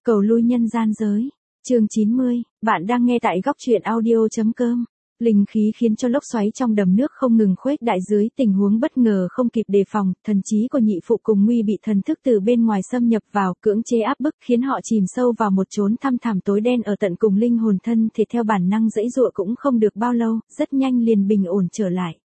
Cầu lui nhân gian giới. Chương 90, bạn đang nghe tại góc truyện audio.com. Linh khí khiến cho lốc xoáy trong đầm nước không ngừng khuếch đại dưới tình huống bất ngờ không kịp đề phòng, thần trí của nhị phụ cùng Nguy bị thần thức từ bên ngoài xâm nhập vào, cưỡng chế áp bức khiến họ chìm sâu vào một chốn thăm thẳm tối đen ở tận cùng linh hồn thân thể theo bản năng giãy giụa cũng không được bao lâu, rất nhanh liền bình ổn trở lại.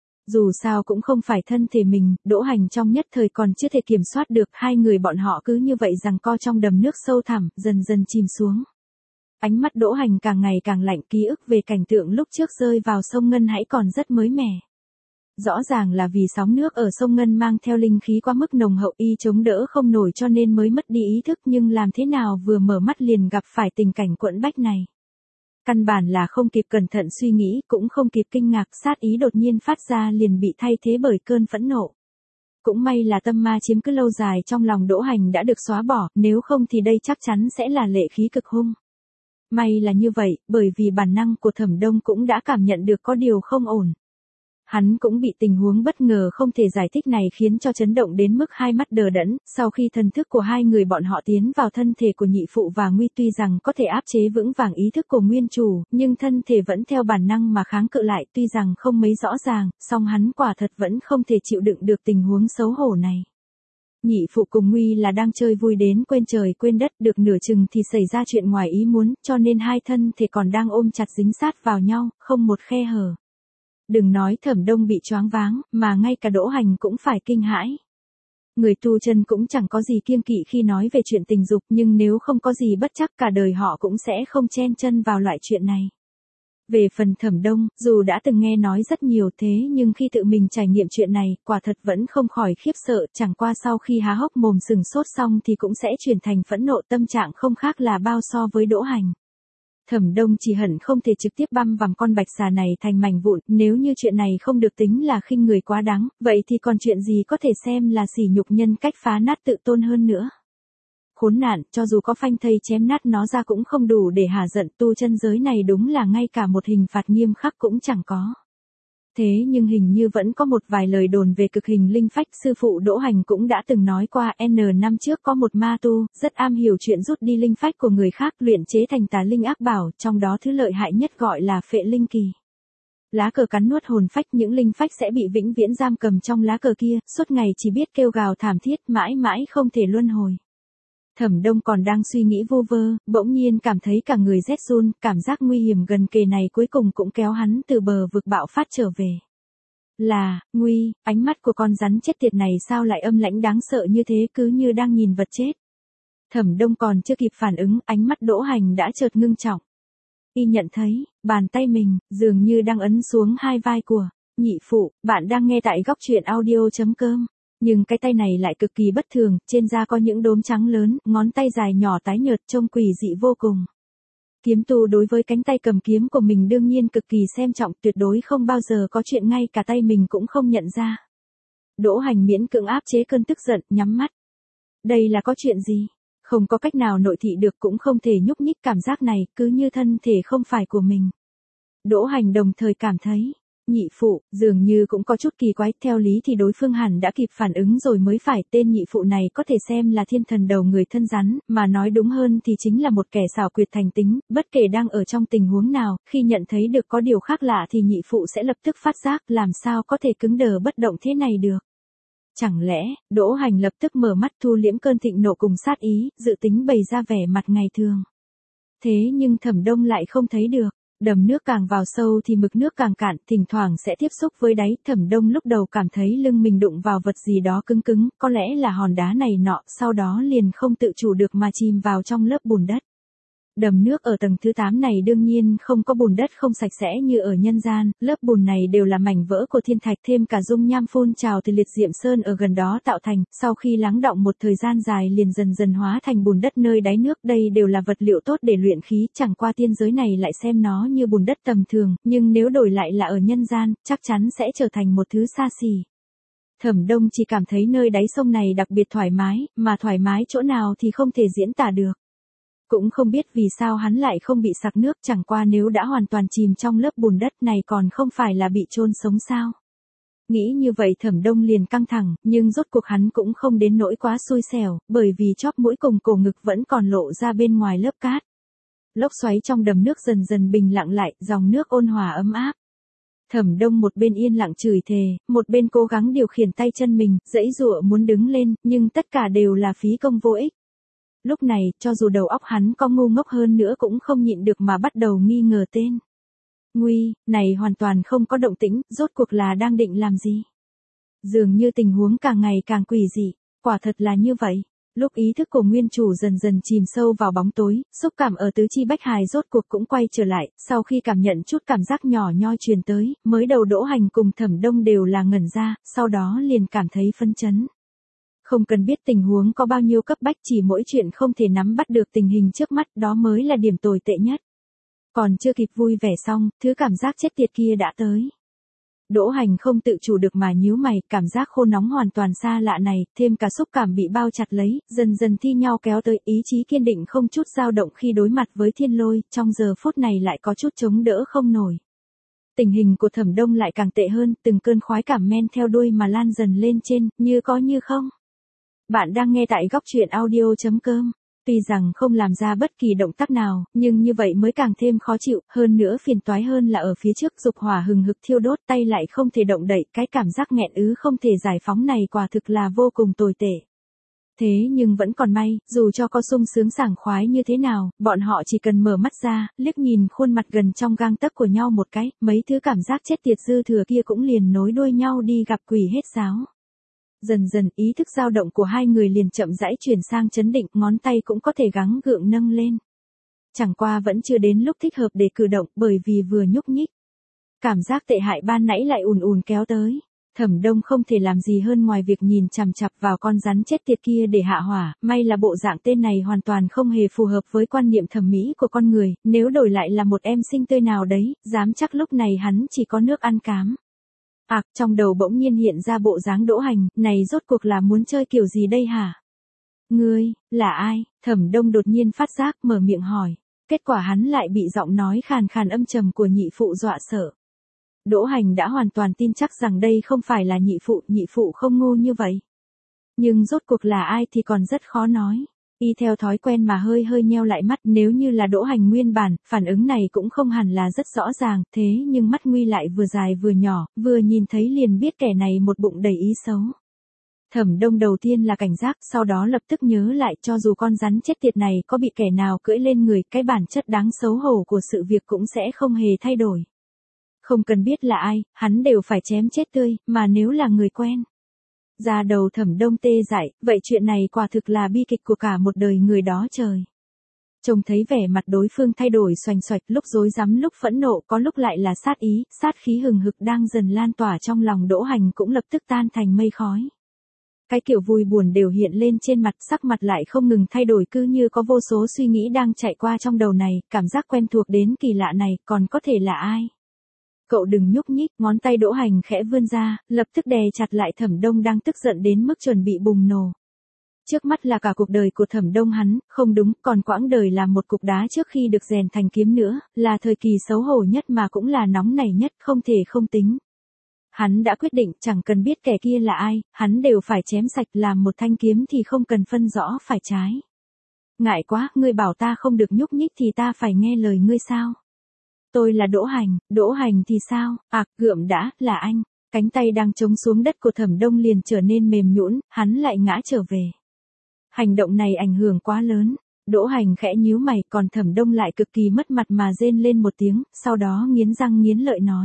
Dù sao cũng không phải thân thể mình, Đỗ Hành trong nhất thời còn chưa thể kiểm soát được, hai người bọn họ cứ như vậy giằng co trong đầm nước sâu thẳm, dần dần chìm xuống. Ánh mắt Đỗ Hành càng ngày càng lạnh, ký ức về cảnh tượng lúc trước rơi vào sông Ngân hãy còn rất mới mẻ. Rõ ràng là vì sóng nước ở sông Ngân mang theo linh khí quá mức nồng hậu, y chống đỡ không nổi cho nên mới mất đi ý thức, nhưng làm thế nào vừa mở mắt liền gặp phải tình cảnh quẫn bách này. Căn bản là không kịp cẩn thận suy nghĩ, cũng không kịp kinh ngạc, sát ý đột nhiên phát ra liền bị thay thế bởi cơn phẫn nộ. Cũng may là tâm ma chiếm cứ lâu dài trong lòng Đỗ Hành đã được xóa bỏ, nếu không thì đây chắc chắn sẽ là lệ khí cực hung. May là như vậy, bởi vì bản năng của Thẩm Đông cũng đã cảm nhận được có điều không ổn. Hắn cũng bị tình huống bất ngờ không thể giải thích này khiến cho chấn động đến mức hai mắt đờ đẫn, sau khi thần thức của hai người bọn họ tiến vào thân thể của nhị phụ và Nguy tuy rằng có thể áp chế vững vàng ý thức của nguyên chủ, nhưng thân thể vẫn theo bản năng mà kháng cự lại, tuy rằng không mấy rõ ràng, song hắn quả thật vẫn không thể chịu đựng được tình huống xấu hổ này. Nhị phụ cùng Nguy là đang chơi vui đến quên trời quên đất, được nửa chừng thì xảy ra chuyện ngoài ý muốn, cho nên hai thân thể còn đang ôm chặt dính sát vào nhau, không một khe hở. Đừng nói Thẩm Đông bị choáng váng, mà ngay cả Đỗ Hành cũng phải kinh hãi. Người tu chân cũng chẳng có gì kiêng kỵ khi nói về chuyện tình dục, nhưng nếu không có gì bất chắc cả đời họ cũng sẽ không chen chân vào loại chuyện này. Về phần Thẩm Đông, dù đã từng nghe nói rất nhiều thế nhưng khi tự mình trải nghiệm chuyện này, quả thật vẫn không khỏi khiếp sợ, chẳng qua sau khi há hốc mồm sừng sốt xong thì cũng sẽ chuyển thành phẫn nộ, tâm trạng không khác là bao so với Đỗ Hành. Thẩm Đông chỉ hận không thể trực tiếp băm vằm con bạch xà này thành mảnh vụn, nếu như chuyện này không được tính là khinh người quá đáng, vậy thì còn chuyện gì có thể xem là sỉ nhục nhân cách phá nát tự tôn hơn nữa. Khốn nạn, cho dù có phanh thây chém nát nó ra cũng không đủ để hả giận, tu chân giới này đúng là ngay cả một hình phạt nghiêm khắc cũng chẳng có. Thế nhưng hình như vẫn có một vài lời đồn về cực hình linh phách, sư phụ Đỗ Hành cũng đã từng nói qua, năm trước có một ma tu, rất am hiểu chuyện rút đi linh phách của người khác, luyện chế thành tà linh ác bảo, trong đó thứ lợi hại nhất gọi là phệ linh kỳ. Lá cờ cắn nuốt hồn phách, những linh phách sẽ bị vĩnh viễn giam cầm trong lá cờ kia, suốt ngày chỉ biết kêu gào thảm thiết, mãi mãi không thể luân hồi. Thẩm Đông còn đang suy nghĩ vu vơ, bỗng nhiên cảm thấy cả người rét run, cảm giác nguy hiểm gần kề này cuối cùng cũng kéo hắn từ bờ vực bạo phát trở về. Là, Nguy, ánh mắt của con rắn chết tiệt này sao lại âm lãnh đáng sợ như thế, cứ như đang nhìn vật chết. Thẩm Đông còn chưa kịp phản ứng, ánh mắt Đỗ Hành đã chợt ngưng trọng. Y nhận thấy, bàn tay mình, dường như đang ấn xuống hai vai của nhị phụ, bạn đang nghe tại góc truyện audio.com. Nhưng cái tay này lại cực kỳ bất thường, trên da có những đốm trắng lớn, ngón tay dài nhỏ tái nhợt trông quỷ dị vô cùng. Kiếm tu đối với cánh tay cầm kiếm của mình đương nhiên cực kỳ xem trọng, tuyệt đối không bao giờ có chuyện ngay cả tay mình cũng không nhận ra. Đỗ Hành miễn cưỡng áp chế cơn tức giận, nhắm mắt. Đây là có chuyện gì? Không có cách nào nội thị được, cũng không thể nhúc nhích, cảm giác này cứ như thân thể không phải của mình. Đỗ Hành đồng thời cảm thấy nhị phụ, dường như cũng có chút kỳ quái, theo lý thì đối phương hẳn đã kịp phản ứng rồi mới phải, tên nhị phụ này có thể xem là thiên thần đầu người thân rắn, mà nói đúng hơn thì chính là một kẻ xảo quyệt thành tính, bất kể đang ở trong tình huống nào, khi nhận thấy được có điều khác lạ thì nhị phụ sẽ lập tức phát giác, làm sao có thể cứng đờ bất động thế này được. Chẳng lẽ, Đỗ Hành lập tức mở mắt thu liễm cơn thịnh nộ cùng sát ý, dự tính bày ra vẻ mặt ngày thường. Thế nhưng Thẩm Đông lại không thấy được. Đầm nước càng vào sâu thì mực nước càng cạn, thỉnh thoảng sẽ tiếp xúc với đáy. Thẩm Đông lúc đầu cảm thấy lưng mình đụng vào vật gì đó cứng cứng, có lẽ là hòn đá này nọ, sau đó liền không tự chủ được mà chìm vào trong lớp bùn đất. Đầm nước ở tầng thứ 8 này đương nhiên không có bùn đất không sạch sẽ như ở nhân gian, lớp bùn này đều là mảnh vỡ của thiên thạch thêm cả dung nham phun trào từ liệt diệm sơn ở gần đó tạo thành, sau khi lắng đọng một thời gian dài liền dần dần hóa thành bùn đất nơi đáy nước, đây đều là vật liệu tốt để luyện khí, chẳng qua tiên giới này lại xem nó như bùn đất tầm thường, nhưng nếu đổi lại là ở nhân gian, chắc chắn sẽ trở thành một thứ xa xỉ. Thẩm Đông chỉ cảm thấy nơi đáy sông này đặc biệt thoải mái, mà thoải mái chỗ nào thì không thể diễn tả được. Cũng không biết vì sao hắn lại không bị sặc nước, chẳng qua nếu đã hoàn toàn chìm trong lớp bùn đất này còn không phải là bị chôn sống sao. Nghĩ như vậy Thẩm Đông liền căng thẳng, nhưng rốt cuộc hắn cũng không đến nỗi quá xui xẻo, bởi vì chóp mũi cùng cổ ngực vẫn còn lộ ra bên ngoài lớp cát. Lốc xoáy trong đầm nước dần dần bình lặng lại, dòng nước ôn hòa ấm áp. Thẩm Đông một bên yên lặng chửi thề, một bên cố gắng điều khiển tay chân mình, giãy giụa muốn đứng lên, nhưng tất cả đều là phí công vô ích. Lúc này, cho dù đầu óc hắn có ngu ngốc hơn nữa cũng không nhịn được mà bắt đầu nghi ngờ tên. Nguy, này hoàn toàn không có động tĩnh, rốt cuộc là đang định làm gì? Dường như tình huống càng ngày càng quỷ dị, quả thật là như vậy. Lúc ý thức của nguyên chủ dần dần chìm sâu vào bóng tối, xúc cảm ở tứ chi bách hài rốt cuộc cũng quay trở lại, sau khi cảm nhận chút cảm giác nhỏ nhoi truyền tới, mới đầu Đỗ Hành cùng Thẩm Đông đều là ngẩn ra, sau đó liền cảm thấy phấn chấn. Không cần biết tình huống có bao nhiêu cấp bách, chỉ mỗi chuyện không thể nắm bắt được tình hình trước mắt, đó mới là điểm tồi tệ nhất. Còn chưa kịp vui vẻ xong, thứ cảm giác chết tiệt kia đã tới. Đỗ Hành không tự chủ được mà nhíu mày, cảm giác khô nóng hoàn toàn xa lạ này, thêm cả xúc cảm bị bao chặt lấy, dần dần thi nhau kéo tới, ý chí kiên định không chút dao động khi đối mặt với thiên lôi, trong giờ phút này lại có chút chống đỡ không nổi. Tình hình của Thẩm Đông lại càng tệ hơn, từng cơn khoái cảm men theo đuôi mà lan dần lên trên, như có như không. Bạn đang nghe tại góc truyện audio.com. Tuy rằng không làm ra bất kỳ động tác nào, nhưng như vậy mới càng thêm khó chịu, hơn nữa phiền toái hơn là ở phía trước dục hỏa hừng hực thiêu đốt, tay lại không thể động đậy, cái cảm giác nghẹn ứ không thể giải phóng này quả thực là vô cùng tồi tệ. Thế nhưng vẫn còn may, dù cho có sung sướng sảng khoái như thế nào, bọn họ chỉ cần mở mắt ra, liếc nhìn khuôn mặt gần trong gang tấc của nhau một cái, mấy thứ cảm giác chết tiệt dư thừa kia cũng liền nối đuôi nhau đi gặp quỷ hết sáo. Dần dần ý thức dao động của hai người liền chậm rãi chuyển sang chấn định, ngón tay cũng có thể gắng gượng nâng lên. Chẳng qua vẫn chưa đến lúc thích hợp để cử động, bởi vì vừa nhúc nhích. Cảm giác tệ hại ban nãy lại ùn ùn kéo tới. Thẩm Đông không thể làm gì hơn ngoài việc nhìn chằm chằm vào con rắn chết tiệt kia để hạ hỏa, may là bộ dạng tên này hoàn toàn không hề phù hợp với quan niệm thẩm mỹ của con người, nếu đổi lại là một em sinh tươi nào đấy, dám chắc lúc này hắn chỉ có nước ăn cám. Trong đầu bỗng nhiên hiện ra bộ dáng Đỗ Hành, này rốt cuộc là muốn chơi kiểu gì đây hả? Ngươi, là ai? Thẩm Đông đột nhiên phát giác, mở miệng hỏi. Kết quả hắn lại bị giọng nói khàn khàn âm trầm của nhị phụ dọa sợ. Đỗ Hành đã hoàn toàn tin chắc rằng đây không phải là nhị phụ không ngu như vậy. Nhưng rốt cuộc là ai thì còn rất khó nói. Y theo thói quen mà hơi hơi nheo lại mắt, nếu như là Đỗ Hành nguyên bản, phản ứng này cũng không hẳn là rất rõ ràng, thế nhưng mắt Nguy lại vừa dài vừa nhỏ, vừa nhìn thấy liền biết kẻ này một bụng đầy ý xấu. Thẩm Đông đầu tiên là cảnh giác, sau đó lập tức nhớ lại, cho dù con rắn chết tiệt này có bị kẻ nào cưỡi lên người, cái bản chất đáng xấu hổ của sự việc cũng sẽ không hề thay đổi. Không cần biết là ai, hắn đều phải chém chết tươi, mà nếu là người quen. Da đầu Thẩm Đông tê dại, vậy chuyện này quả thực là bi kịch của cả một đời người đó trời. Trông thấy vẻ mặt đối phương thay đổi xoành xoạch, lúc rối rắm lúc phẫn nộ, có lúc lại là sát ý, sát khí hừng hực đang dần lan tỏa trong lòng Đỗ Hành cũng lập tức tan thành mây khói. Cái kiểu vui buồn đều hiện lên trên mặt, sắc mặt lại không ngừng thay đổi, cứ như có vô số suy nghĩ đang chạy qua trong đầu này, cảm giác quen thuộc đến kỳ lạ này, còn có thể là ai? Cậu đừng nhúc nhích, ngón tay Đỗ Hành khẽ vươn ra, lập tức đè chặt lại Thẩm Đông đang tức giận đến mức chuẩn bị bùng nổ. Trước mắt là cả cuộc đời của Thẩm Đông hắn, không đúng, còn quãng đời là một cục đá trước khi được rèn thành kiếm nữa, là thời kỳ xấu hổ nhất mà cũng là nóng nảy nhất, không thể không tính. Hắn đã quyết định, chẳng cần biết kẻ kia là ai, hắn đều phải chém sạch, làm một thanh kiếm thì không cần phân rõ phải trái. Ngại quá, ngươi bảo ta không được nhúc nhích thì ta phải nghe lời ngươi sao? Tôi là Đỗ Hành thì sao? Gượm đã, là anh. Cánh tay đang chống xuống đất của Thẩm Đông liền trở nên mềm nhũn, hắn lại ngã trở về. Hành động này ảnh hưởng quá lớn. Đỗ Hành khẽ nhíu mày, còn Thẩm Đông lại cực kỳ mất mặt mà rên lên một tiếng, sau đó nghiến răng nghiến lợi nói.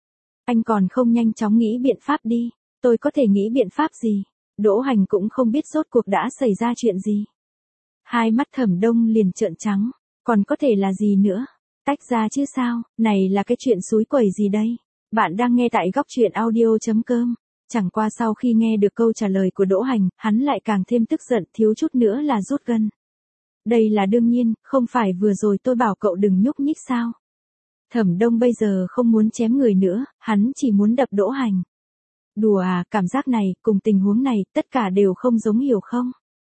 Anh còn không nhanh chóng nghĩ biện pháp đi. Tôi có thể nghĩ biện pháp gì? Đỗ Hành cũng không biết rốt cuộc đã xảy ra chuyện gì. Hai mắt Thẩm Đông liền trợn trắng, còn có thể là gì nữa? Tách ra chứ sao, này là cái chuyện xúi quẩy gì đây? Bạn đang nghe tại góc truyện audio.com. Chẳng qua sau khi nghe được câu trả lời của Đỗ Hành, hắn lại càng thêm tức giận, thiếu chút nữa là rút gân. Đây là đương nhiên, không phải vừa rồi tôi bảo cậu đừng nhúc nhích sao? Thẩm Đông bây giờ không muốn chém người nữa, hắn chỉ muốn đập Đỗ Hành. Đùa à, cảm giác này, cùng tình huống này, tất cả đều không giống hiểu không?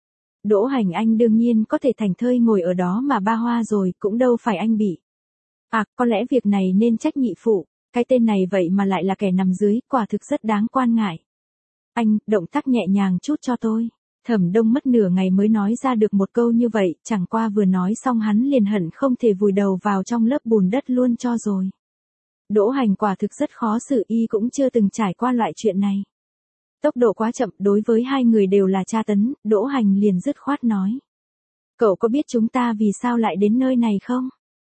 Đỗ Hành anh đương nhiên có thể thảnh thơi ngồi ở đó mà ba hoa rồi, cũng đâu phải anh bị. Có lẽ việc này nên trách nhị phụ. cái tên này vậy mà lại là kẻ nằm dưới, quả thực rất đáng quan ngại. Anh, động tác nhẹ nhàng chút cho tôi. Thẩm Đông mất nửa ngày mới nói ra được một câu như vậy, chẳng qua vừa nói xong hắn liền hận không thể vùi đầu vào trong lớp bùn đất luôn cho rồi. Đỗ Hành quả thực rất khó xử, y cũng chưa từng trải qua loại chuyện này. Tốc độ quá chậm, đối với hai người đều là tra tấn, Đỗ Hành liền dứt khoát nói. Cậu có biết chúng ta vì sao lại đến nơi này không?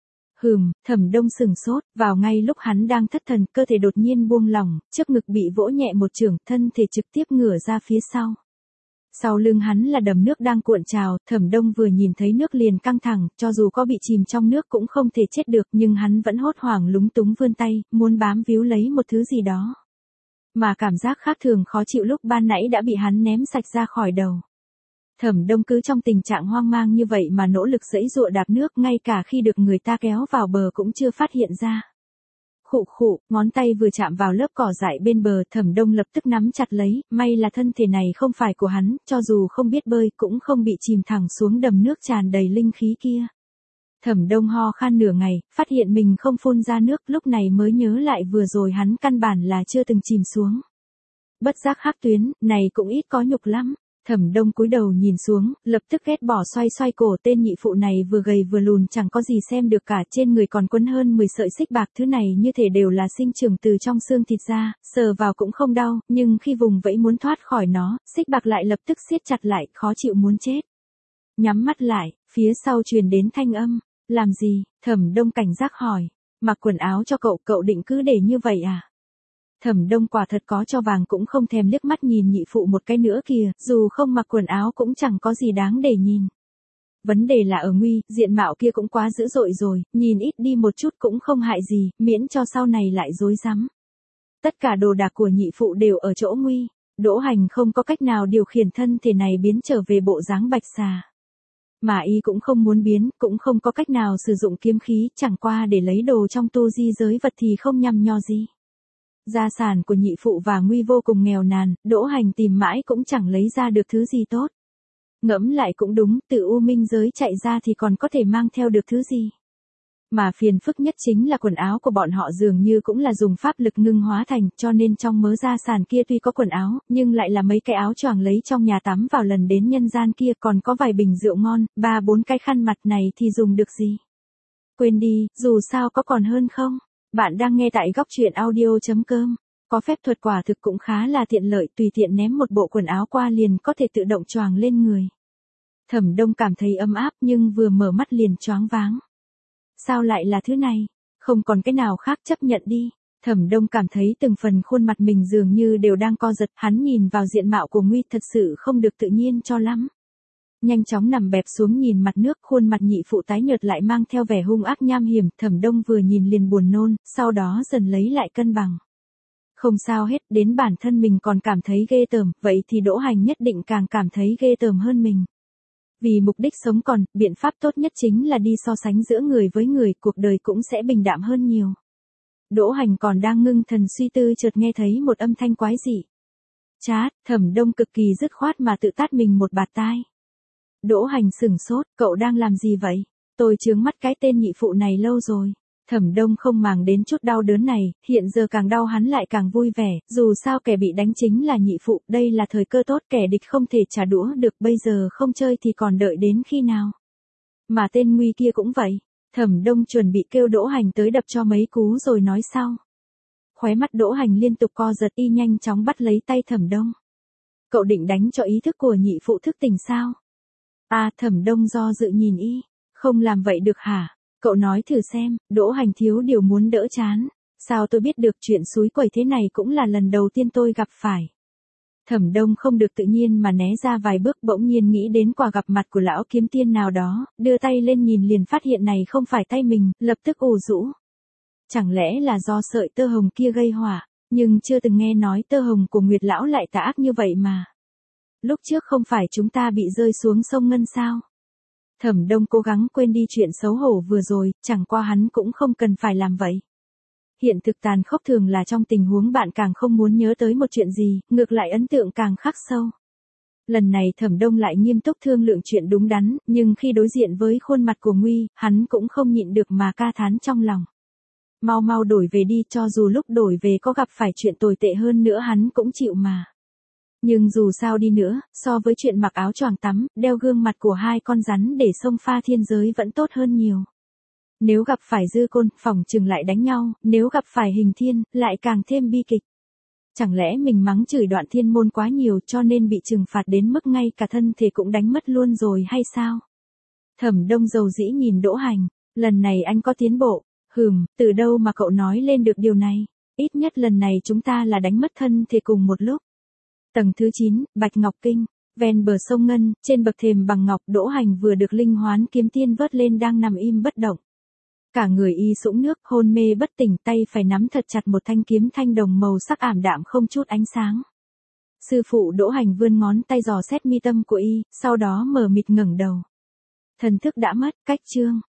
Thẩm Đông sừng sốt, vào ngay lúc hắn đang thất thần, cơ thể đột nhiên buông lỏng, trước ngực bị vỗ nhẹ một chưởng, thân thể trực tiếp ngửa ra phía sau. Sau lưng hắn là đầm nước đang cuộn trào, Thẩm Đông vừa nhìn thấy nước liền căng thẳng, cho dù có bị chìm trong nước cũng không thể chết được, nhưng hắn vẫn hốt hoảng lúng túng vươn tay, muốn bám víu lấy một thứ gì đó. Mà cảm giác khác thường khó chịu lúc ban nãy đã bị hắn ném sạch ra khỏi đầu. Thẩm Đông cứ trong tình trạng hoang mang như vậy mà nỗ lực giãy giụa đạp nước, ngay cả khi được người ta kéo vào bờ cũng chưa phát hiện ra. Khụ khụ, ngón tay vừa chạm vào lớp cỏ dại bên bờ, Thẩm Đông lập tức nắm chặt lấy, may là thân thể này không phải của hắn, cho dù không biết bơi cũng không bị chìm thẳng xuống đầm nước tràn đầy linh khí kia. Thẩm Đông ho khan nửa ngày, phát hiện mình không phun ra nước, lúc này mới nhớ lại vừa rồi hắn căn bản là chưa từng chìm xuống. Bất giác hắc tuyến, này cũng ít có nhục lắm. Thẩm Đông cúi đầu nhìn xuống, lập tức ghét bỏ xoay xoay cổ, tên nhị phụ này vừa gầy vừa lùn chẳng có gì xem được cả, trên người còn quấn hơn 10 sợi xích bạc, thứ này như thể đều là sinh trưởng từ trong xương thịt ra, sờ vào cũng không đau, nhưng khi vùng vẫy muốn thoát khỏi nó, xích bạc lại lập tức siết chặt lại, khó chịu muốn chết. Nhắm mắt lại, phía sau truyền đến thanh âm, làm gì? Thẩm Đông cảnh giác hỏi, mặc quần áo cho cậu, cậu định cứ để như vậy à? Thẩm Đông quả thật có cho vàng cũng không thèm liếc mắt nhìn nhị phụ một cái nữa kìa, dù không mặc quần áo cũng chẳng có gì đáng để nhìn. Vấn đề là ở nguy, diện mạo kia cũng quá dữ dội rồi, nhìn ít đi một chút cũng không hại gì, miễn cho sau này lại rối rắm. Tất cả đồ đạc của nhị phụ đều ở chỗ nguy, Đỗ Hành không có cách nào điều khiển thân thể này biến trở về bộ dáng bạch xà. Mà y cũng không muốn biến, cũng không có cách nào sử dụng kiếm khí, chẳng qua để lấy đồ trong tu di giới vật thì không nhằm nho gì. Gia sản của nhị phụ và nguy vô cùng nghèo nàn, Đỗ Hành tìm mãi cũng chẳng lấy ra được thứ gì tốt. Ngẫm lại cũng đúng, từ U Minh giới chạy ra thì còn có thể mang theo được thứ gì. Mà phiền phức nhất chính là quần áo của bọn họ dường như cũng là dùng pháp lực ngưng hóa thành, cho nên trong mớ gia sản kia tuy có quần áo, nhưng lại là mấy cái áo choàng lấy trong nhà tắm vào lần đến nhân gian kia, còn có vài bình rượu ngon, 3-4 cái khăn mặt này thì dùng được gì. Quên đi, dù sao có còn hơn không. Bạn đang nghe tại góc truyện audio.com. Có phép thuật quả thực cũng khá là tiện lợi, tùy tiện ném một bộ quần áo qua liền có thể tự động choàng lên người. Thẩm Đông cảm thấy ấm áp nhưng vừa mở mắt liền choáng váng. Sao lại là thứ này? Không còn cái nào khác, chấp nhận đi. Thẩm Đông cảm thấy từng phần khuôn mặt mình dường như đều đang co giật, hắn nhìn vào diện mạo của Nguy thật sự không được tự nhiên cho lắm. Nhanh chóng nằm bẹp xuống nhìn mặt nước, khuôn mặt nhị phụ tái nhợt lại mang theo vẻ hung ác nham hiểm, Thẩm Đông vừa nhìn liền buồn nôn, sau đó dần lấy lại cân bằng. Không sao hết, đến bản thân mình còn cảm thấy ghê tởm, vậy thì Đỗ Hành nhất định càng cảm thấy ghê tởm hơn mình. Vì mục đích sống còn, biện pháp tốt nhất chính là đi so sánh giữa người với người, cuộc đời cũng sẽ bình đạm hơn nhiều. Đỗ Hành còn đang ngưng thần suy tư chợt nghe thấy một âm thanh quái dị. Chát, Thẩm Đông cực kỳ dứt khoát mà tự tát mình một bạt tai. Đỗ Hành sửng sốt, cậu đang làm gì vậy? Tôi chướng mắt cái tên nhị phụ này lâu rồi. Thẩm Đông không màng đến chút đau đớn này, hiện giờ càng đau hắn lại càng vui vẻ, dù sao kẻ bị đánh chính là nhị phụ, đây là thời cơ tốt, kẻ địch không thể trả đũa được, bây giờ không chơi thì còn đợi đến khi nào. Mà tên Nguy kia cũng vậy, Thẩm Đông chuẩn bị kêu Đỗ Hành tới đập cho mấy cú rồi nói sau. Khóe mắt Đỗ Hành liên tục co giật, y nhanh chóng bắt lấy tay Thẩm Đông. Cậu định đánh cho ý thức của nhị phụ thức tỉnh sao? Thẩm Đông do dự nhìn y, không làm vậy được hả? Cậu nói thử xem, Đỗ Hành thiếu điều muốn đỡ chán. Sao tôi biết được, chuyện xúi quẩy thế này cũng là lần đầu tiên tôi gặp phải. Thẩm Đông không được tự nhiên mà né ra vài bước, bỗng nhiên nghĩ đến quả gặp mặt của lão kiếm tiên nào đó, đưa tay lên nhìn liền phát hiện này không phải tay mình, lập tức ù rũ. Chẳng lẽ là do sợi tơ hồng kia gây họa, nhưng chưa từng nghe nói tơ hồng của Nguyệt lão lại tà ác như vậy mà. Lúc trước không phải chúng ta bị rơi xuống sông Ngân sao? Thẩm Đông cố gắng quên đi chuyện xấu hổ vừa rồi, chẳng qua hắn cũng không cần phải làm vậy. Hiện thực tàn khốc thường là trong tình huống bạn càng không muốn nhớ tới một chuyện gì, ngược lại ấn tượng càng khắc sâu. Lần này Thẩm Đông lại nghiêm túc thương lượng chuyện đúng đắn, nhưng khi đối diện với khuôn mặt của Nguy, hắn cũng không nhịn được mà ca thán trong lòng. mau mau đổi về đi, cho dù lúc đổi về có gặp phải chuyện tồi tệ hơn nữa hắn cũng chịu mà. Nhưng dù sao đi nữa, so với chuyện mặc áo choàng tắm, đeo gương mặt của hai con rắn để xông pha thiên giới vẫn tốt hơn nhiều. Nếu gặp phải Dư Côn, phỏng chừng lại đánh nhau, nếu gặp phải Hình Thiên, lại càng thêm bi kịch. Chẳng lẽ mình mắng chửi Đoạn Thiên Môn quá nhiều cho nên bị trừng phạt đến mức ngay cả thân thể cũng đánh mất luôn rồi hay sao? Thẩm Đông dầu dĩ nhìn Đỗ Hành, lần này anh có tiến bộ, từ đâu mà cậu nói lên được điều này? Ít nhất lần này chúng ta là đánh mất thân thể cùng một lúc. Tầng thứ 9, Bạch Ngọc Kinh, ven bờ sông Ngân, trên bậc thềm bằng ngọc, Đỗ Hành vừa được Linh Hoán Kiếm Tiên vớt lên đang nằm im bất động. Cả người y sũng nước, hôn mê bất tỉnh, tay phải nắm thật chặt một thanh kiếm thanh đồng màu sắc ảm đạm không chút ánh sáng. Sư phụ Đỗ Hành vươn ngón tay dò xét mi tâm của y, sau đó mờ mịt ngẩng đầu. Thần thức đã mất, cách chương.